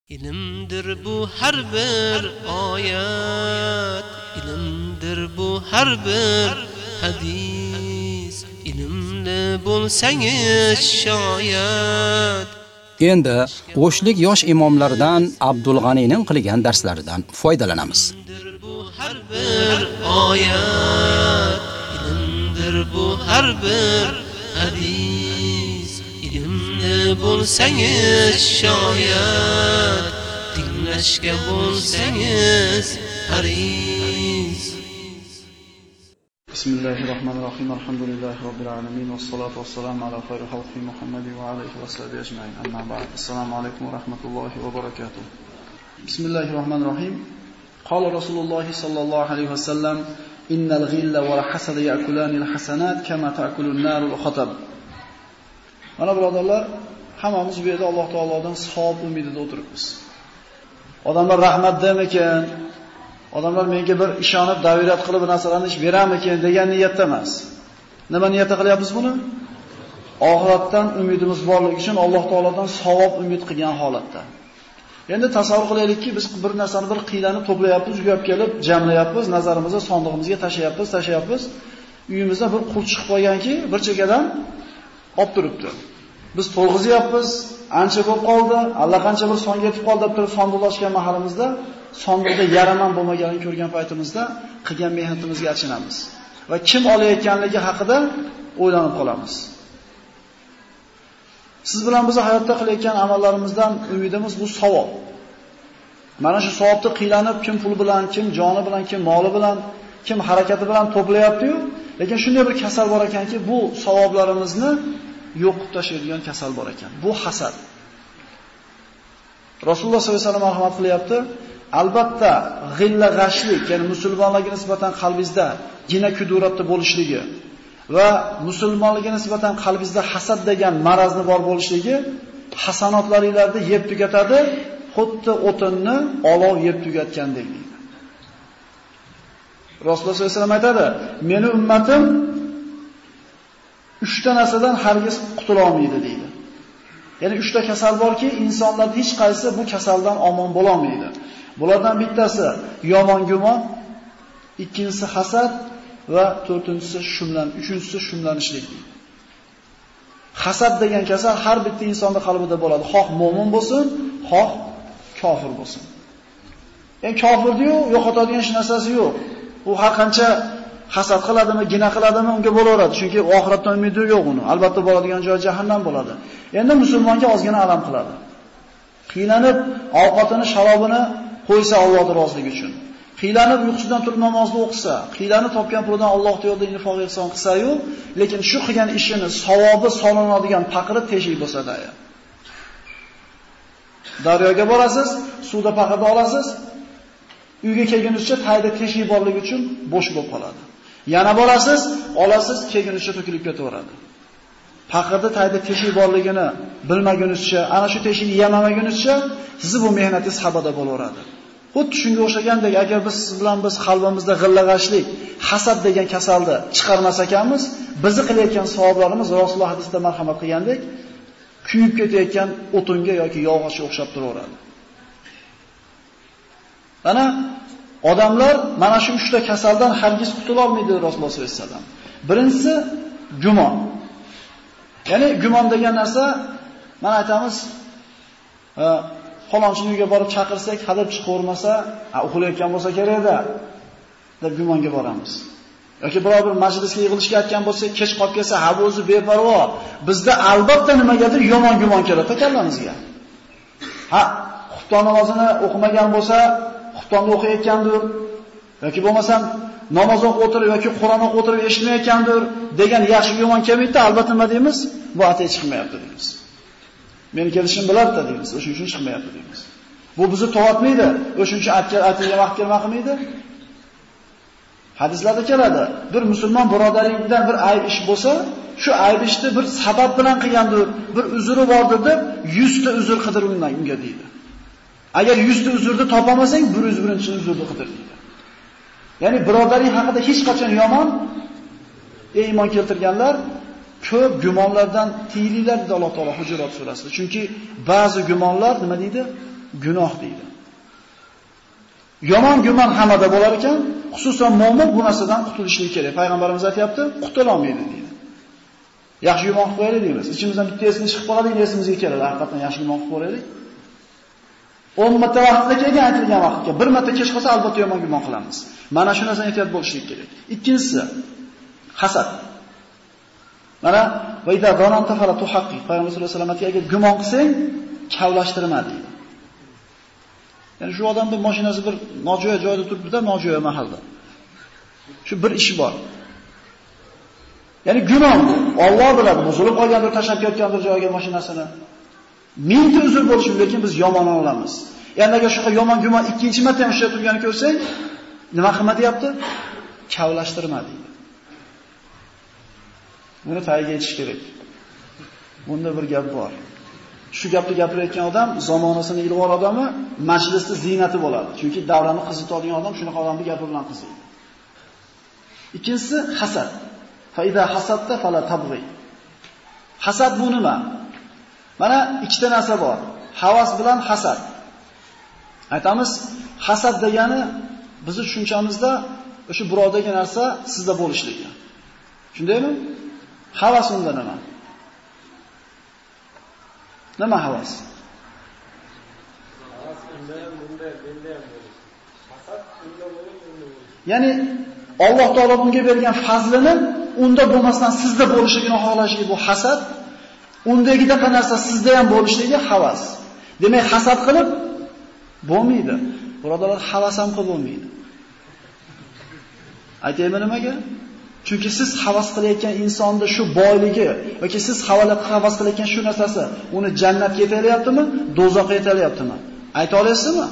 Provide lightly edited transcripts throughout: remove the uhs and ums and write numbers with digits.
İlimdir bu her bir ayet, ilimdir bu her bir hadis. İlimli bo'lsangiz şayet. Endi O'shlik yosh imomlardan Abdul G'aniyning qilgan darslaridan foydalanamiz. İlimdir bu her bir ayet, ilimdir bu her bir hadis. İlimli bo'lsangiz şayet, dinlashga bo'lsangiz haris. Bismillahirrahmanirrahim. Alhamdulillahi robbil alamin was salatu wassalamu ala khayri xalqi Muhammad va alihi va sahbihi ajma'in. Amma ba'd. Assalomu alaykum va rahmatullohi va barakatuh. Bismillahirrahmanirrahim. Qala Rasululloh sallallohu alayhi va sallam: "Innal ghilla wal hasada ya'kulani al-hasanat kama ta'kulu an-nar al-khatab." Mana birodarlar, hammamiz bu yerda Alloh taolodan savob umidida o'tiribmiz. Odamlar rahmat demikin, odamlar menga bir ishonib davirat qilib narsalarni ish beramikin degan niyatda emas. Nima niyatda qilyapmiz buni? Oxiratdan umidimiz borligi uchun Alloh taolodan savob umid qilgan holatda. Endi tasavvur qilaylikki, biz bir narsani bir qiylanib to'playapmiz, uyab kelib jamlayapmiz, nazarimizni sondig'imizga tashlayapmiz. Uyimizda bir qul chiqib qolganki, bir chekadan olib turibdi. Biz to'lg'izyapmiz, ancha bo'lib qoldi, allaqancha bir songa yetib qoldi deb turib sondiqlashgan mahalimizda, sondiqda yaraman bo'lmaganini ko'rgan paytimizda qilgan mehnatimizga achinamiz va kim olayotganligi haqida o'ylanib qolamiz. Siz bilan biz hayotda qilayotgan amallarimizdan umidimiz bu savob. Mana shu savobni qiylanib kim pul bilan, kim joni bilan, kim moli bilan, kim harakati bilan to'playapti-yu, lekin shunday bir kasal bor ekanki, bu savoblarimizni yo'qib tashlaydigan kasal bor ekan. Bu hasad. Rasululloh sollallohu alayhi vasallam marhamat qilyapti. Albatta, g'illa g'ashlik, ya'ni musulmonlarga nisbatan qalbingizda gina kuduratda bo'lishligi va musulmonlarga nisbatan qalbingizda hasad degan marazni bor bo'lishligi hasanotlaringizni yeb tugatadi, xuddi o'tinni olov yeb tugatgandek deydi. Rasululloh sollallohu alayhi vasallam aytadi: "Meni ummatim 3 ta narsadan hargiz qutula olmaydi" deydi. Ya'ni 3 ta kasal borki, insonlar hech qaysi bu kasaldan omon bo'la olmaydi. Bulardan bittasi yomon gumon, ikkinchisi hasad va to'rtinchisi uchinchisi shumlanishlik deydi. Hasad degan kasal har bitta insonning qalbida bo'ladi. Xoh mo'min bo'lsin, xoh kofir bo'lsin. Endi kofirni yo'qotadigan hech narsasi yo'q. U har qancha hasad qiladimi, gina qiladimi, unga bo'laveradi. Chunki oxiratdan umidi yo'q uni. Albatta boradigan joyi jahannam bo'ladi. Endi musulmonga ozgina alam qiladi. Qiylanib ovqatini, sharobini qo'ysa Allohning roziligi uchun. Qiylanib uyqusidan turib namozni o'qisa, qiylanib topgan pulidan Alloh yo'lida infoq ehson qilsa-yu, lekin shu qilgan ishini savobi solinadigan paqiri teshik bo'lsa-da. Daryoga borasiz, suvda paqirni olasiz, uyga kelgunizcha tayda teshik borligi uchun bo'sh bo'lib qoladi. Yana borasiz, olasiz, kelgunizcha to'kilib ketaveradi. Paqirda tayda teshik borligini bilmagunizcha, ana shu teshikni yemamagunizcha sizni bu mehnatingiz habada bo'laveradi. Xuddi shunga o'xshagandek, agar siz bilan biz qalbimizda g'illag'ashlik, hasad degan kasalni chiqarmas ekanmiz, bizni qilayotgan savoblarimiz Rasululloh hadisda marhamat qilgandek, kuyib ketayotgan o'tinga yoki yog'ochga o'xshab turaveradi. Mana odamlar mana shu 3 ta kasaldan hargiz qutula olmaydi Rasululloh sollallohu alayhi vasallam. Birinchisi gumon. Ya'ni gumon degan narsa, mana aytamiz, falonchining uyiga borib chaqirsak, hadab chiqavermasa, uxlayotgan bo'lsa kerak-da deb gumonga boramiz. Yoki biror bir majlisga yig'ilishga aytgan bo'lsak, kech qolib kelsa, ha bu o'zi beparvo. Bizda albatta nimagadir yomon gumon keladi kallamizga. Ha, xufton namozini o'qimagan bo'lsa, xuftonda o'qiyotgandir yoki bo'lmasam namoz o'qib o'tirib yoki Qur'on o'qib o'tirib eshitmayotgandir degan yaxshi gumon kelmaydi. Albatta nima deymiz? Bu atay chiqmayapti deymiz. Meni kelishim biladi deymiz. O'shuning uchun chiqmayapti deymiz. Bu bizni to'g'ritmaydi. O'shuning uchun aytilgan vaqt kelma qilmaydi. Hadislarda keladi. Bir musulmon birodaringizdan bir ayb ish bo'lsa, shu ayb ishni bir sabab bilan qilgandir, bir uzri bordir deb 100 ta uzr qidir unga deydi. Agar 100 ta uzrni topamasang, 101-uzrni qidir deydi. Ya'ni birodaring haqida hech qachon yomon iymon keltirganlar ko'p gumonlardan tiyilinglar dedi Alloh taolo Hujurat surasida. Chunki ba'zi gumonlar nima deydi? gunoh deydi. Yomon gumon hamada bo'lar ekan, xususan mo'min bu narsadan qutulishligi kerak. Payg'ambarimiz aytayapti, qutula olmaydi deydi. Yaxshi gumon qilib qo'yaylik deymiz. Ichimizdan bittasini chiqib qoladi, esimizga keladi. Haqiqatan yaxshi gumon qilib qo'yaylik. 10 marta vaqtda kelgan aytilgan vaqtga 1 marta kech qolsa albatta yomon gumon qilamiz. Mana shu narsadan ehtiyot bo'lishlik kerak. Ikkinchisi hasad. Mana vayda donanta fala tuhaqqiq. Payg'ambar sollallohu alayhi vasallam agar gumon qilsang, kavlashtirma deydi. Ya'ni shu odamning mashinasi bir nojo'ya joyda turibdi-da, nojo'ya mahalda. Shu bir ishi bor. Ya'ni gumon bu. Alloh biladi, buzilib qolgandir, tashlab ketgandir joyga mashinasini. Mingta uzr bo'lishi mumkin, lekin biz yomon olamiz. Ya'ni agar shu yomon gumon ikkinchi marta ham ushlab turganini ko'rsang, nima qilma deyapti? Kavlashtirma deydi. Buni tagiga yetish kerak. Bunda bir gap bor. Shu gapni gapirayotgan odam zamonasini ilg'or odami, majlisda ziynati bo'ladi. Chunki davrani qizitadigan odam shunaqa odamni gapi bilan qiziydi. Ikkinchisi hasad. Faida hasadda fala tabghi. Hasad bu nima? Mana ikkita narsa bor. Havas bilan hasad. Aytamiz, hasad degani bizni tushunchamizda o'sha birovdagi narsa sizda bo'lishligi. Shundaymi? Havas unda nima? Nima havas? Havas unda bunda ham bo'lish. Hasad unda bo'lish. Ya'ni Alloh taolo bunga bergan fazlini unda bo'lmasdan sizda bo'lishligini xohlashligi bu hasad. Undagidaqa narsa sizda ham bo'lishligi havas. Demak, hasad qilib bo'lmaydi. Birodarlar, havas ham qilib bo'lmaydi. Aytaymi nimaga? Chunki siz havas qilayotgan insonda shu boyligi yoki siz havas qilayotgan shu narsasi uni jannatga yetalyaptimi, do'zaxga yetalyaptimi? Ayta olasizmi?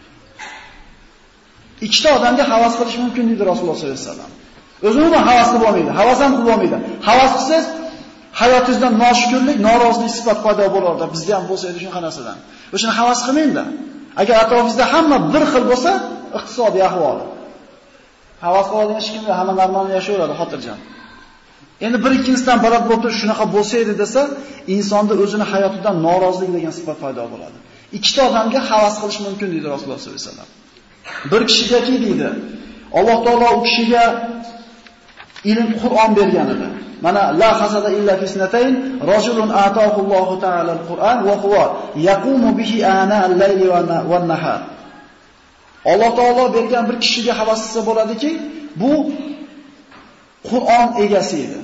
Ikkita odamga havas qilish mumkin deydi Rasululloh sollallohu alayhi vasallam. O'zini ham havas qilib olmaydi, havas ham qilib olmaydi. Havas qilsangiz hayotingizda noshukrlik, norozilik sifat paydo bo'lardi. Bizda ham bo'lsa edi shunaqa narsadan. O'shani havas qilmaydi. Agar atrofingizda hamma bir xil bo'lsa, iqtisodiy ahvoli. Havas qiladigan hech kimda hamma normal yashayveradi, xotirjam. Endi bir ikkinchisidan barat bo'lib turib shunaqa bo'lsa edi desa, insonda o'zini hayotidan norozilik degan sifat paydo bo'ladi. Ikkita odamga havas qilish mumkin deydi Rasululloh sollallohu alayhi vasallam. Bir kishigaki deydi, Alloh taolo u kishiga ilm Qur'on bergan edi. Mana la hasada illa fi snatayn rajulun ataahu Allohu ta'ala al-Qur'an wa huwa yaqumu bihi ana al-layli wa an-nahar. Alloh taolo bergan bir kishiga havas qilsa bo'ladiki, bu Qur'on egasi edi.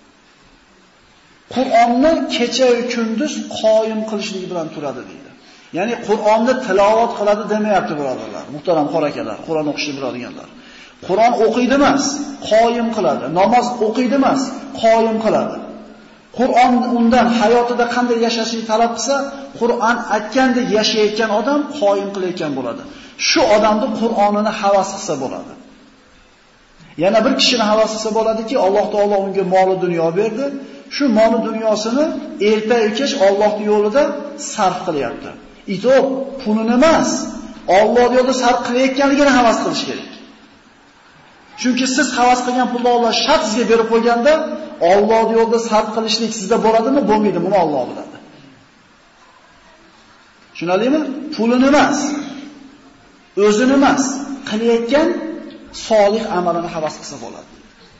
Qur'onni kecha va kunduz qoyim qilishligi bilan turadi deydi. Ya'ni Qur'onni tilovat qiladi demayapti birodarlar, muhtaram qorakalar, Qur'on o'qishni biladiganlar. Qur'on o'qiydi emas, qoyim qiladi. Namoz o'qiydi emas, qoyim qiladi. Qur'on undan hayotida qanday yashashini talab qilsa, Qur'on aytgandek yashayotgan odam qoyim qilayotgan bo'ladi. Shu odamni Qur'onini havas qilsa bo'ladi. Yana bir kishini havas qilsa bo'ladiki, Alloh taolo unga mol dunyo berdi. Shu mol dunyosini erta-yu kech Allohning yo'lida sarf qilyapti. Ito'p pulini emas, Alloh yo'lida sarf qilayotganligini havas qilish kerak. Chunki siz havas qilgan pulni Alloh shart sizga berib qo'yganda, Alloh yo'lida sarf qilishlik sizda bo'ladimi, bo'lmaydi, buni Alloh biladi. Tushunadingmi? Pulini emas, o'zini emas, qilayotgan solih amalini havas qilsa bo'ladi.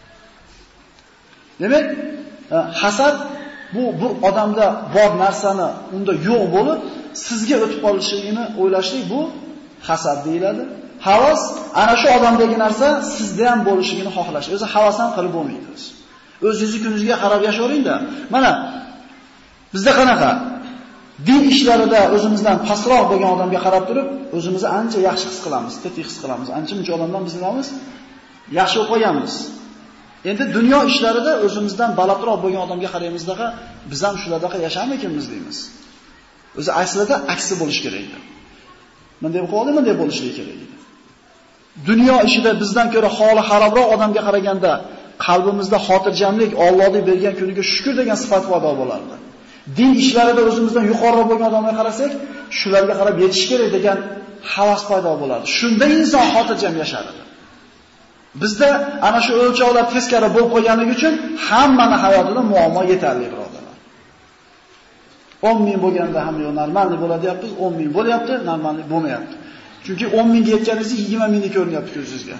Demak, hasad bu bir odamda bor narsani unda yo'q bo'lib, sizga o'tib qolishligini o'ylashlik bu hasad deyiladi. Havas ana shu odamdagi narsa sizda ham bo'lishligini xohlash. O'zi havas ham qilib bo'lmaydi. O'zingizni kuningizga qarab yashayveringda. Mana bizda qanaqa din ishlarida o'zimizdan pastroq bo'lgan odamga qarab turib, o'zimizni ancha yaxshi his qilamiz, tetik his qilamiz. Ancha-muncha odamdan biz nima qilamiz? Yaxshi o'qib qo'yamiz. Endi dunyo ishlarida o'zimizdan balandroq bo'lgan odamga qaraymizdaqa, biz ham shulardaqa yashamaymiz deymiz. O'zi aslida aksi bo'lish kerak edi. Bunday bo'lib, bunday bo'lishligi kerak edi. Dunyo ishida bizdan ko'ra holi xarobroq odamga qaraganda qalbimizda xotirjamlik, Allohning bergan kuniga shukr degan sifat paydo bo'lardi. Din ishlarida o'zimizdan yuqoriroq bo'lgan odamlarga qarasak, shularga qarab yetish kerak degan havas paydo bo'lardi. Shunda inson xotirjam yashardi. Bizda ana shu o'lchovlar teskari bo'lib qo'yganligi uchun hammani hayotida muammo yetarli birodarlar. 10 ming bo'lganda ham normalni bo'ladi deyapmiz, 10 ming bo'lyapti, normalni bo'lmayapti. Chunki 10 mingga yetganingizda 20 mingni ko'rinyapti ko'zingizga.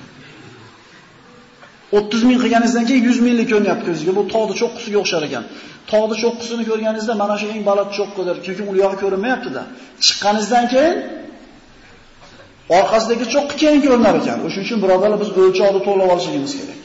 30 ming qilganingizdan keyin 100 minglik ko'rinyapti ko'zingizga. Bu tog'ning cho'qqisiga o'xshar ekan. Tog'ning cho'qqisini ko'rganingizda mana shu eng baland cho'qqidir. Chunki u yog'i ko'rinmayapti-da. Chiqqaningizdan keyin orqasidagi cho'qqi keyin ko'rinar ekan. O'shuning uchun birodarlar biz o'lchovni to'g'rilab olishimiz kerak.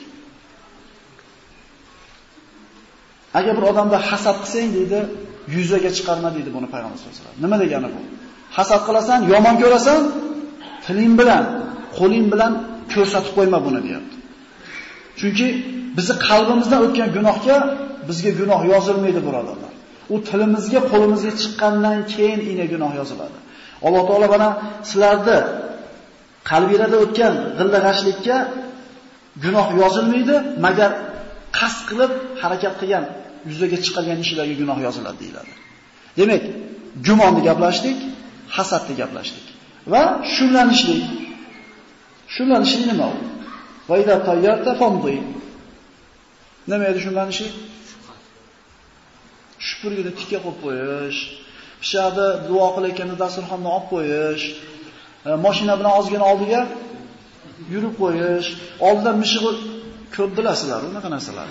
Agar bir odamda hasad qilsang deydi, yuzaga chiqarma deydi buni payg'ambar sollallohu alayhi vasallam. Nima degani bu? Hasad qilasan, yomon ko'rasan, tiling bilan, qo'ling bilan ko'rsatib qo'yma buni deyapti. Chunki bizni qalbimizdan o'tgan gunohga bizga gunoh yozilmaydi birodarlar. U tilimizga, qo'limizga chiqqandan keyin ina gunoh yoziladi. Alloh taolo mana sizlarda qalbingizda o'tgan g'illag'ashlikka gunoh yozilmaydi, magar qasd qilib harakat qilgan, yuzaga chiqargan ishlarga gunoh yoziladi deyiladi. Demak, gumonni gaplashdik, hasadni gaplashdik va shunlanishlik. Shunlanishlik nima u? Va idza tayyarta famdi. Nima edi shunlanishlik? Shupurgida tikka qo'yib qo'yish, pishadi duo qilayotganda dasturxonni olib qo'yish, mashina bilan ozgina oldiga yurib qo'yish, oldidan mishig'i ko'p bilasizlar, unaqa narsalar.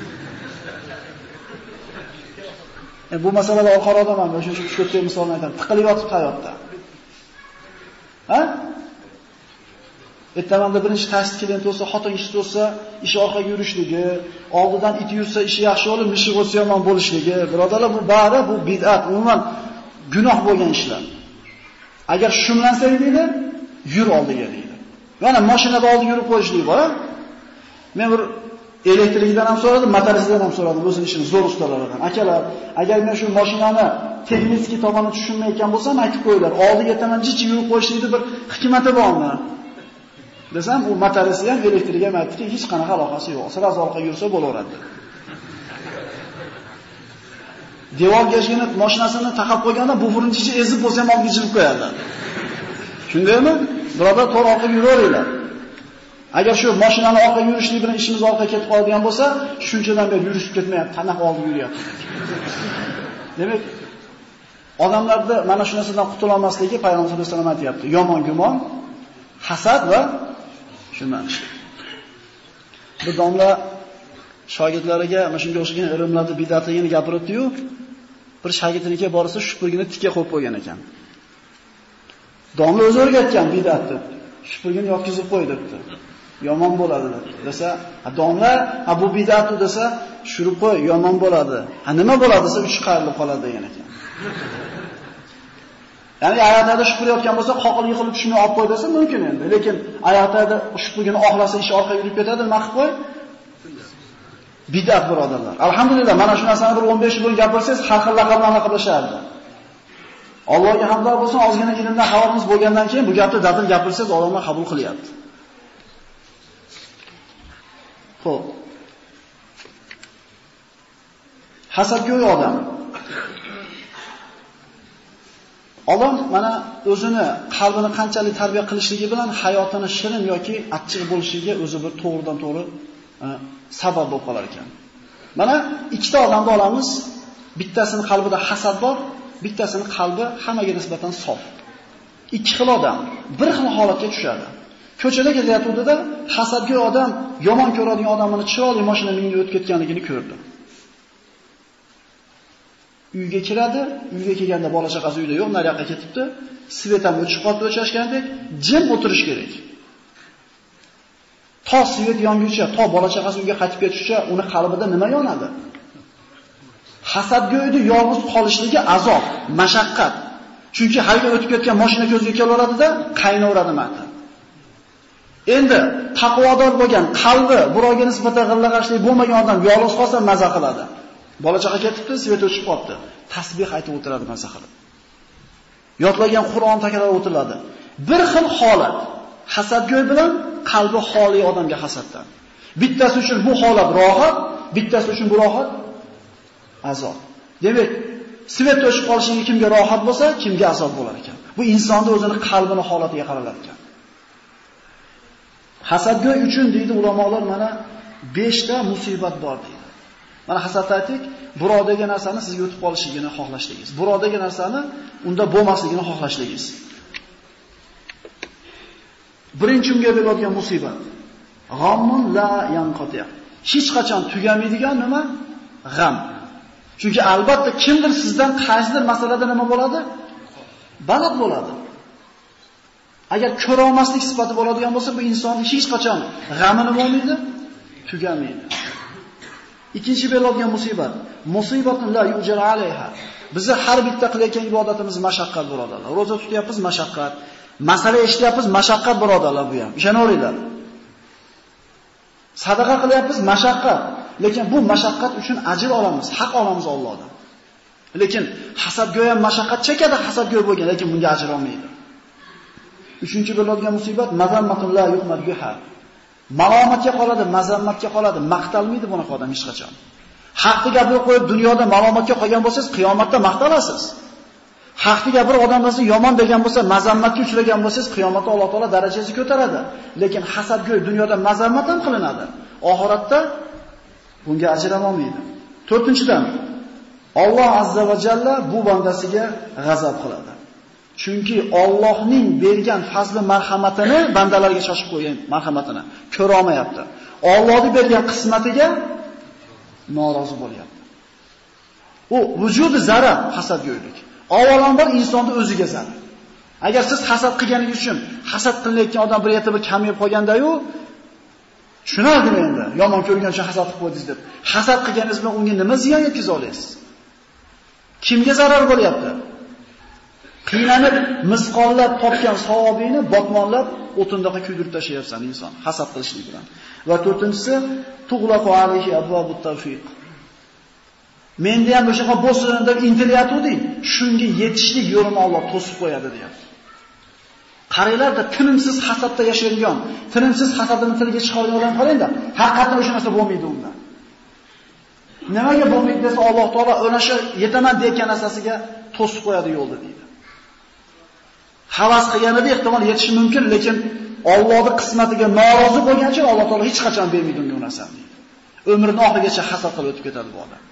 Bu masalada oxirroqman, o'sha ko'pchilik misolni aytaman. Tiqilib yotib hayotda. Ha? Ertamanda birinchi tashqi klient bo'lsa, xotin ish bo'lsa, ish orqaga yurishligi, oldidan it yursa ishi yaxshi bo'lib, mishi bo'lsa yomon bo'lishligi. Birodarlar, bu bari bu bid'at, umuman gunoh bo'lgan ishlar. Agar shumlansang deydi, yur oldiga deydi. Mana mashinada oldiga yurib qo'yishlik bor. Men bir elektrikdan ham so'radim, motoristdan ham so'radim, o'zining ishini zo'r ustalardan. Akalar, agar men shu mashinani texnik tomonini tushunmayotgan bo'lsam, aytib qo'yinglar. Oldiga taman jich yurib qo'yishlikning bir hikmati bormi? Desam, u motorist ham elektrikga ham aytdiki, hech qanaqa aloqasi yo'q. Siraz orqaga yursa bo'laveradi. Devorga eshigini mashinasini taqab qo'yganda bufurini ichi ezib bo'lsa ham oldiga jilib qo'yadilar. Shundaymi? Birodar, to'g'ri orqaga yuraveringlar. Agar shu mashinani orqaga yurishlik bilan ishimiz orqaga ketib qoladigan bo'lsa, shunchadan beri yurishib ketmayapti, tanaqa oldiga yuryapti. Demak, odamlarda mana shu narsadan qutula olmasligi payg'ambar sollallohu alayhi vasallam aytayapti. Yomon gumon, hasad va shunlanishlik. Bu domla shogirdlariga mana shunga o'xshagan ilmlarni bid'atligini gapiribdi-yu, bir shogirdinikiga borsa shupurgini tikka qo'yib qo'ygan ekan. Domla o'zi o'rgatgan bid'atni. Shupurgini yotkizib qo'y debdi. Yomon bo'ladi deb. Desa, domla, bu bid'at desa, shurib qo'y, yomon bo'ladi. Nima bo'ladi desa, uch qayrilib qoladi degan ekan. Ya'ni oyoqda shupurayotgan bo'lsa, qoqil yiqilib tushmay olib qo'y desa mumkin endi. Lekin oyoqda shupurgini oxlasa ish orqaga yurib ketadi, nima qilib qo'y? Bid'at birodarlar. Alhamdulillah, mana shu narsani bir 15 yil bo'yin gapirsangiz, har xil laqablarni laqablashardi. Allohga hamdlar bo'lsin, ozgina ilmdan xabarimiz bo'lgandan keyin bu gapni dadil gapirsangiz, odamlar qabul qilyapti. Xo'p. Hasadgo'y odam. Odam mana o'zini qalbini qanchalik tarbiya qilishligi bilan hayotini shirin yoki achchiq bo'lishiga o'zi bir to'g'ridan-to'g'ri sabab bo'lib qolar ekan. Mana ikkita odamni olamiz. Bittasining qalbida hasad bor, bittasini qalbi hammaga nisbatan sof. Ikki xil odam bir xil holatga tushadi. Ko'chada ketayotganda hasadgo'y odam yomon ko'radigan odamini chiroyli mashina minib o'tib ketganligini ko'rdi. Uyga kiradi, uyga kelganda bola chaqasi uyda yo'q, nariyoqqa ketibdi. Svet ham o'chib qolib o'chashgandek, jim o'tirish kerak. To svet yonguncha, to bola chaqasi uyga qaytib ketishcha, uni qalbida nima yonadi? Hasadgo'yni yolg'iz qolishligi azob, mashaqqat. Chunki hayda o'tib ketgan mashina ko'zga kelaveradi-da, qaynaveradi mata. Endi taqvodor bo'lgan, qalbi birovga nisbatan g'illag'ashlik bo'lmagan odam yolg'iz qolsa maza qiladi. Bola chaqa ketibdi, svet o'chib qolibdi. Tasbih aytib o'tiradi maza qilib. Yodlagan Qur'on takror o'tiladi. Bir xil holat. Hasadgo'y bilan qalbi xoli odamga hasaddan. Bittasi uchun bu holat rohat, bittasi uchun bu rohat azob. Demak, svet o'chib qolishiga kimga rohat bo'lsa, kimga azob bo'lar ekan. Bu insonning o'zini qalbini holatiga qaralar ekan. Hasadgo'y uchun deydi ulamolar mana 5 ta musibat bor deydi. Mana hasadda aytdik, birovdagi narsani sizga o'tib qolishligini xohlashligingiz. Birovdagi narsani unda bo'lmasligini xohlashligingiz. Birinchi unga beriladigan musibat. G'ammun la yanqati. Hech qachon tugamaydigan nima? G'am. Chunki albatta kimdir sizdan qaysidir masalada nima bo'ladi? Baliq bo'ladi. Agar ko'ra olmaslik sifati bo'ladigan bo'lsa, bu insonning hech qachon g'amini bo'lmaydi, tugamaydi. Ikkinchi beriladigan musibat. Musibatun la yujar alayha. Bizni har bitta qilayotgan ibodatimiz mashaqqat birodarlar. Roza tutyapmiz, mashaqqat. Masala eshityapmiz, mashaqqat birodarlar bu ham. Ishonaveringlar. Sadaqa qilyapmiz, mashaqqat. Lekin bu mashaqqat uchun ajr olamiz, haq olamiz Allohdan. Lekin hasadgo'y ham mashaqqat chekadi, hasadgo'y bo'lgan, lekin bunga ajr olmaydi. Uchinchi bo'ladigan musibat mazammatun la yuhmad biha. Malomatga qoladi, mazammatga qoladi, maqtalmaydi bunaqa odam hech qachon. Haqni gapirib qo'yib dunyoda malomatga qolgan bo'lsangiz, qiyomatda maqtalasiz. Haqni gapirib odamlarni yomon degan bo'lsa, mazammatga uchragan bo'lsangiz, qiyomatda Alloh taolo darajasizni ko'taradi. Lekin hasadgo'y dunyoda mazammat ham qilinadi. Oxiratda bunga ajr olmaydi. To'rtinchidan, Alloh azza va jalla bu bandasiga g'azab qiladi. Chunki Allohning bergan fazli marhamatini bandalarga shoshib qo'ygan marhamatini ko'ra olmayapti. Allohning bergan qismatiga norozi bo'lyapti. U vujudi zarar hasadgo'ylik. Avvalambor insonning o'ziga zarar. Agar siz hasad qilganingiz uchun hasad qilayotgan odam bir yerda bir kamayib qolganda-yu, tushunardim endi. Yomon ko'rgan uchun hasad qilib qo'ydingiz deb. Hasad qilganingiz bilan unga nima ziyon yetkaza olasiz? Kimga zarar bo'lyapti? Qiynanib, misqollab topgan savobini botmonlab o'tindaqa kuydirib tashlayapsan inson hasad qilishlik bilan. Va to'rtinchisi tug'laqu alayhi abwabut tawfiq. Menda ham o'sha bo'lsin deb intilyatuvding, shunga yetishlik yo'lini Alloh to'sib qo'yadi deyapti. Qaranglar-da, tinimsiz hasadda yashaydigan, tinimsiz hasadini tilga chiqargan odam qarangda, haqiqatan o'sha narsa bo'lmaydi unda. Nimaga bo'lmaydi desa, Alloh taolo o'sha yetaman degan narsasiga to'sib qo'yadi yo'lda deydi. Havas qilganida ehtimol yetishi mumkin, lekin Allohning qismatiga norozi bo'lgancha Alloh taolo hech qachon bermaydi unga narsani deydi. Umrining oxirigacha hasad qilib o'tib ketadi bu odam.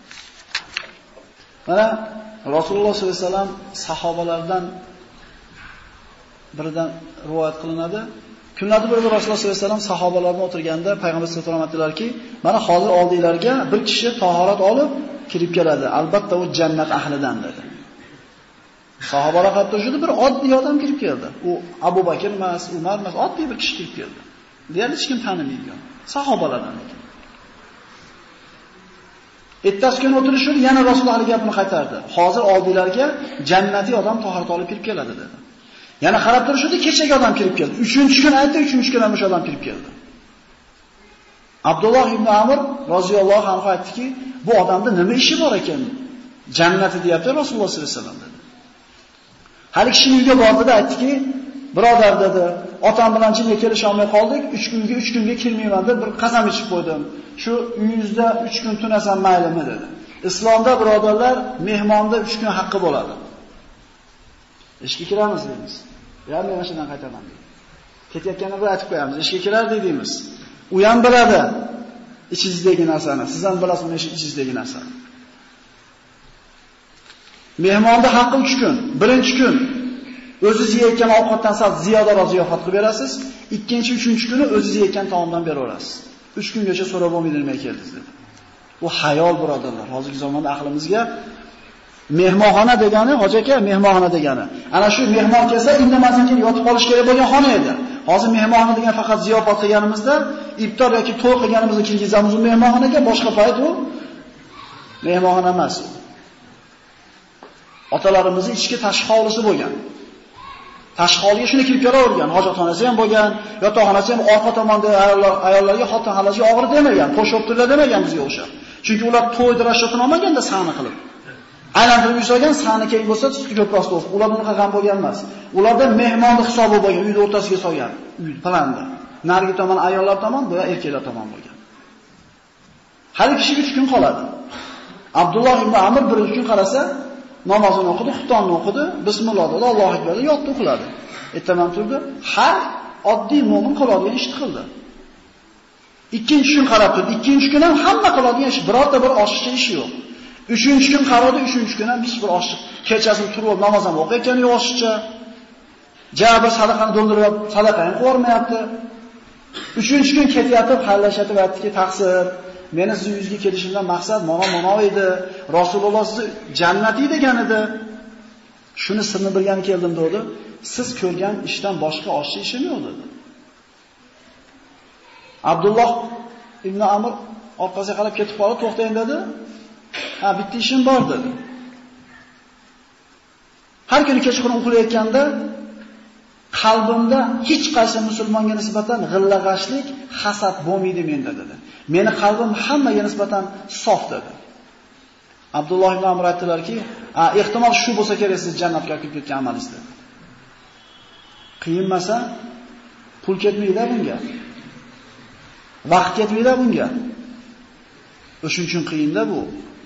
Mana Rasululloh sollallohu alayhi vasallam sahobalardan biridan rivoyat qilinadi. Kunlardan birida Rasululloh sollallohu alayhi vasallam sahobalarga o'tirganda payg'ambar sollallohu alayhi vasallam aytdilarki, mana hozir oldinglarga bir kishi tahorat olib kirib keladi. Albatta u jannat ahlidan dedi. Sahobalar qarab turishdi, bir oddiy odam kirib keldi. U Abu Bakr emas, Umar emas, oddiy bir kishi kirib keldi. Deyarli hech kim tanimaydigan sahobalardan ekan. Ertasi kuni o'tirishib, yana Rasululloh gapini qaytardi. Hozir oldinglarga jannatiy odam tahorat olib kirib keladi dedi. Yana qarab turishdi, kechagi odam kirib keldi. 3-kun aytdi, 3-kun ham o'sha odam kirib keldi. Abdulloh ibn Amr roziyallohu anhu aytdiki, bu odamda nima ishi bor ekan? Jannati deyapti Rasululloh sollallohu alayhi vasallam dedi. Hali kishining uyiga bordida aytdiki, birodar dedi, otam bilan chinga kelisha olmay qoldik, 3 kunga kirmayman deb bir qasam ichib qo'ydim. Shu uyingizda 3 kun tunasam maylimi dedi. Islomda birodarlar, mehmonda 3 kun haqqi bo'ladi. Ishga kiramiz deymiz. Ya men mashinadan qaytaman deydi. Ketayotganini bir aytib qo'yamiz. Ishga kirar deymiz. U ham biladi ichingizdagi narsani, siz ham bilasiz uni ichingizdagi narsani. Mehmonda haqqi 3 kun. Birinchi kun o'zingiz yeyotgan ovqatdan sal ziyodaroq ziyofat qilib berasiz. Ikkinchi, uchinchi kuni o'zingiz yeyotgan taomdan beraverasiz. 3 kungacha so'rab bo'lmaydi nima keldingiz dedi. Bu hayol birodarlar. Hozirgi zamonda aqlimizga mehmonxona degani, hoji aka, mehmonxona degani. Ana shu mehmon kelsa, indamasdan keyin yotib qolish kerak bo'lgan xona edi. Hozir mehmonxona degan faqat ziyofat qilganimizda, iftor yoki to'y qilganimizda kirgizamiz u mehmonxonaga, boshqa payt u mehmonxona emas. Otalarimiz ichki tashqi hovlisi bo'lgan. Tashqi hovliga shuni kirib kelavergan. Hojatxonasi ham bo'lgan, yotoqxonasi ham orqa tomonda ayollarga xotin xalajga og'ir demagan, qo'shib turlar demagan bizga o'sha. Chunki ular to'yda rashatini olmaganda sahna qilib. Aylantirib yusagan sahna keyin bo'lsa, tutib ko'proq bo'lsa. Ular bunaqa g'am bo'lgan emas. Ularda mehmonning hisobi bo'lgan, uyning o'rtasiga solgan, uy planda. Narigi tomon ayollar tomon, bu erkaklar tomon bo'lgan. Har kishi 3 kun qoladi. Abdulloh ibn Amr birinchi kun qarasa, namozini o'qidi, xutonni o'qidi, bismillah dedi, Allohu akbar deb yotdi uxladi. Ertaman turdi, har oddiy mo'min qiladigan ishni qildi. Ikkinchi kun qarab turdi. Ikkinchi kun ham hamma qiladigan ish, birorta bir oshiqcha ish yo'q. Uchinchi kun qaradi, uchinchi kun ham hech bir oshiq. Kechasini turib namoz ham o'qiyotgani yo'q oshiqcha. Jabr sadaqani do'ldirib, sadaqa ham qilmayapti. Uchinchi kun ketyapti, xayrlashatib aytdiki, taqsir, meni siz yuzga kelishimdan maqsad mana edi. Rasululloh sizni jannatiy degan edi. Shuni sirni bilgani keldim dedi. Siz ko'rgan ishdan boshqa oshiq ishim yo'q dedi. Abdulloh ibn Amr orqasiga qarab ketib qolib, to'xtang dedi. Ha, bitta ishim bor dedi. Har kuni kechqurun uxlayotganda qalbimda hech qaysi musulmonga nisbatan g'illag'ashlik, hasad bo'lmaydi menda dedi. Meni qalbim hammaga nisbatan sof dedi. Abdulloh ibn Amr aytdilarki, ehtimol shu bo'lsa kerak siz jannatga olib ketgan amalingiz dedi. Qiyinmasa, pul ketmaydi bunga. Vaqt ketmaydi bunga. O'shuning uchun qiyinda bu.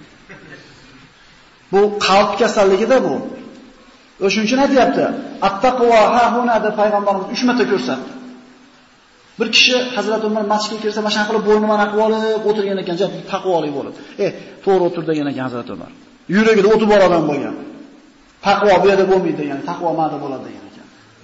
Bu qalb kasalligida bu. O'shuning uchun aytayapti. At-taqvo ha huna deb payg'ambarimiz 3 marta ko'rsatdi. Bir kishi Hazrat Umar masjidga kirsa, mashina qilib bo'ynini mana qilib olib o'tirgan ekan, taqvoli bo'lib. To'g'ri o'tir degan ekan Hazrat Umar. Yuragida o'ti bor odam bo'lgan. Taqvo bu yerda bo'lmaydi degan, taqvo ma'da bo'ladi degan ekan.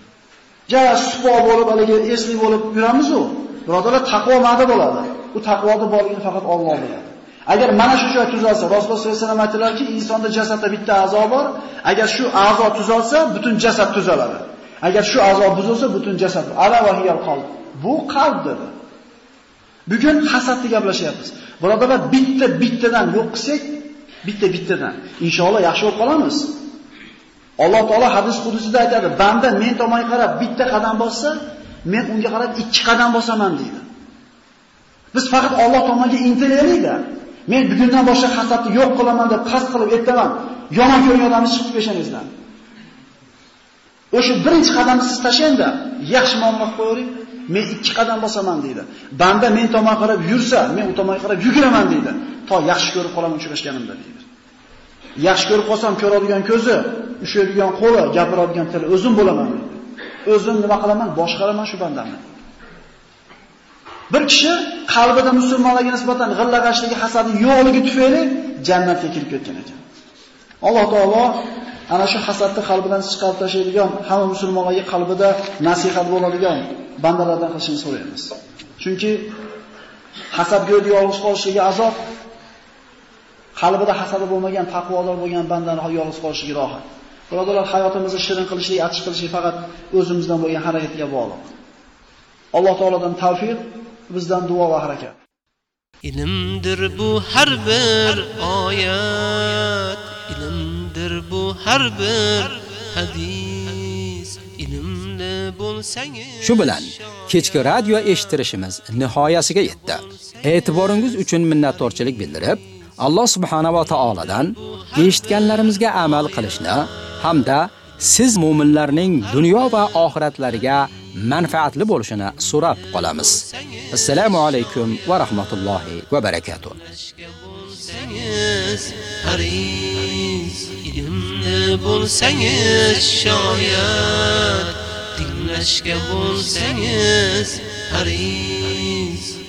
Supo bo'lib, haligi esli bo'lib yuramiz-ku. Birodarlar, taqvo ma'da bo'ladi. U taqvoda borligini faqat Alloh biladi. Agar mana shu joy tuzalsa, Rasululloh sollallohu alayhi vasallam aytdilarki, insonda jasadda bitta a'zo bor. Agar shu a'zo tuzalsa, butun jasad tuzaladi. Agar shu a'zo buzilsa, butun jasad. Ala va hiyal qalb. Bu qalb dedi. Bugun hasadni gaplashyapmiz. Birodarlar, bittadan yo'q qilsak, bittadan inshaalloh yaxshi bo'lib qolamiz. Alloh taolo hadis qudusida aytadi, banda men tomonga qarab bitta qadam bossa, men unga qarab 2 qadam bosaman deydi. Biz faqat Alloh tomoniga intilaylik-da. Men bugundan boshlab hasadni yo'q qilaman deb qasd qilib aytaman. Yomon ko'rgan odamni chiqib peshangizdan. O'sha birinchi qadamni siz tashlayda, yaxshi muomala qilib qo'ying. Men 2 qadam bosaman deydi. Banda men tomonga qarab yursa, men u tomonga qarab yuguraman deydi. To yaxshi ko'rib qolaman uchrashganimda deydi. Yaxshi ko'rib qolsam, ko'radigan ko'zi, ushlaydigan qo'li, gapiradigan tili o'zim bo'laman deydi. O'zim nima qilaman? Boshqaraman shu bandamni. Bir kishi qalbida musulmonlarga nisbatan g'illag'ashligi, hasadi yo'qligi tufayli jannatga kirib ketgan ekan. Alloh taolo ana shu hasadni qalbidan chiqarib tashlaydigan, hamma musulmonlarga qalbida nasihat bo'ladigan bandalardan qilishini so'raymiz. Chunki hasadgo'yda yolg'iz qolishligi azob, qalbida hasadi bo'lmagan, taqvodor bo'lgan bandaning yolg'iz qolishligi rohat. Birodarlar, hayotimizni shirin qilishlik, achchiq qilishlik faqat o'zimizdan bo'lgan harakatga bog'liq. Alloh taolodan tavfiq, bizdan duo va harakat. Ilmdir bu har bir oyat, ilmdir bu har bir hadis. Ilmli bo'lsangiz. Shu bilan kechki radio eshittirishimiz nihoyasiga yetdi. E'tiboringiz uchun minnatdorchilik bildirib, Alloh subhanahu va taoladan eshitganlarimizga amal qilishni hamda siz mu'minlarning dunyo va oxiratlariga manfaatli bo'lishini so'rab qolamiz. Assalomu alaykum va rahmatullohi va barakatuh. Ilmli bo'lsangiz shoyat, tinglashga bo'lsangiz haris.